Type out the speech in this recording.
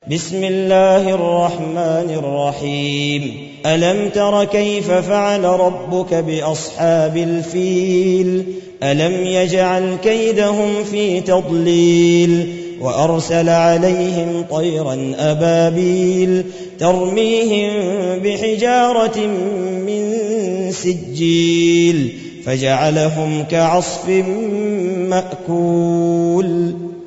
بسم الله الرحمن الرحيم. ألم تر كيف فعل ربك بأصحاب الفيل؟ ألم يجعل كيدهم في تضليل وأرسل عليهم طيرا أبابيل ترميهم بحجارة من سجيل فجعلهم كعصف مأكول.